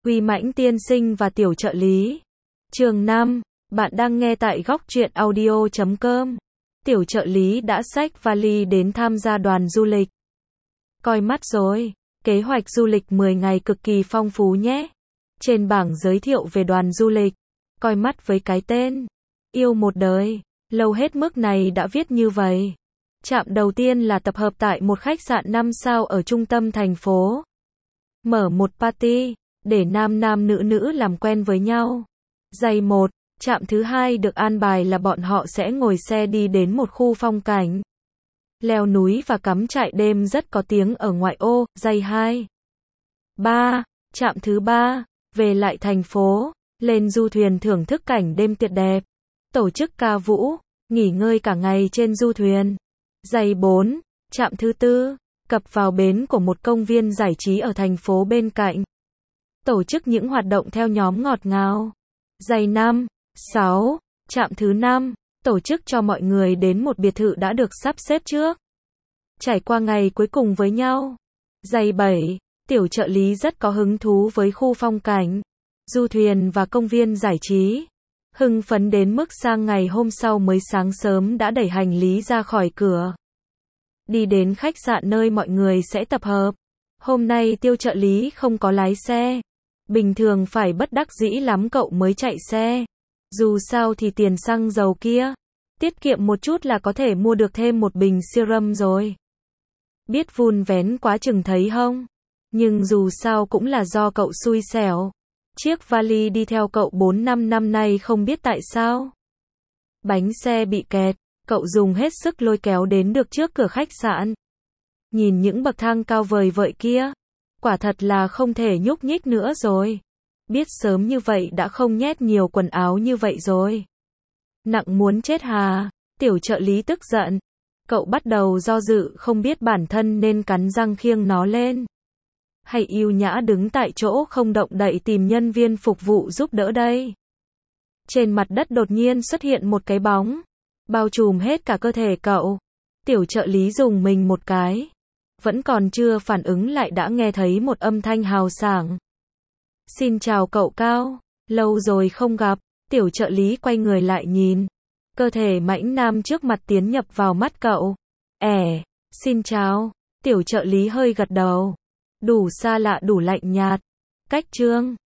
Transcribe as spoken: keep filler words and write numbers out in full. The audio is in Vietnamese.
Huy Mãnh tiên sinh và tiểu trợ lý. Chương năm, bạn đang nghe tại góc truyện audio chấm com. Tiểu trợ lý đã xách vali đến tham gia đoàn du lịch. Coi mắt rồi, kế hoạch du lịch mười ngày cực kỳ phong phú nhé. Trên bảng giới thiệu về đoàn du lịch, coi mắt với cái tên Yêu một đời, lâu hết mức này đã viết như vậy. Trạm đầu tiên là tập hợp tại một khách sạn năm sao ở trung tâm thành phố. Mở một party, để nam nam nữ nữ làm quen với nhau. Giây một, trạm thứ hai được an bài là bọn họ sẽ ngồi xe đi đến một khu phong cảnh. Leo núi và cắm trại đêm rất có tiếng ở ngoại ô. Giây hai. ba, trạm thứ ba, về lại thành phố, lên du thuyền thưởng thức cảnh đêm tuyệt đẹp. Tổ chức ca vũ, nghỉ ngơi cả ngày trên du thuyền. Giây bốn, trạm thứ tư, cập vào bến của một công viên giải trí ở thành phố bên cạnh. Tổ chức những hoạt động theo nhóm ngọt ngào. Giây năm, sáu, trạm thứ năm, tổ chức cho mọi người đến một biệt thự đã được sắp xếp trước. Trải qua ngày cuối cùng với nhau. Giây bảy, tiểu trợ lý rất có hứng thú với khu phong cảnh, du thuyền và công viên giải trí. Hưng phấn đến mức sang ngày hôm sau mới sáng sớm đã đẩy hành lý ra khỏi cửa. Đi đến khách sạn nơi mọi người sẽ tập hợp. Hôm nay tiêu trợ lý không có lái xe. Bình thường phải bất đắc dĩ lắm cậu mới chạy xe. Dù sao thì tiền xăng dầu kia, tiết kiệm một chút là có thể mua được thêm một bình serum rồi. Biết vun vén quá chừng thấy không? Nhưng dù sao cũng là do cậu xui xẻo. Chiếc vali đi theo cậu bốn năm năm nay không biết tại sao. Bánh xe bị kẹt, cậu dùng hết sức lôi kéo đến được trước cửa khách sạn. Nhìn những bậc thang cao vời vợi kia, quả thật là không thể nhúc nhích nữa rồi. Biết sớm như vậy đã không nhét nhiều quần áo như vậy rồi. Nặng muốn chết hà, tiểu trợ lý tức giận. Cậu bắt đầu do dự không biết bản thân nên cắn răng khiêng nó lên, hay yêu nhã đứng tại chỗ không động đậy tìm nhân viên phục vụ giúp đỡ đây. Trên mặt đất đột nhiên xuất hiện một cái bóng, bao trùm hết cả cơ thể cậu. Tiểu trợ lý dùng mình một cái, vẫn còn chưa phản ứng lại đã nghe thấy một âm thanh hào sảng. Xin chào cậu Cao, lâu rồi không gặp. Tiểu trợ lý quay người lại nhìn, cơ thể mãnh nam trước mặt tiến nhập vào mắt cậu. Ẻ, xin chào. Tiểu trợ lý hơi gật đầu. Đủ xa lạ đủ lạnh nhạt. Cách chương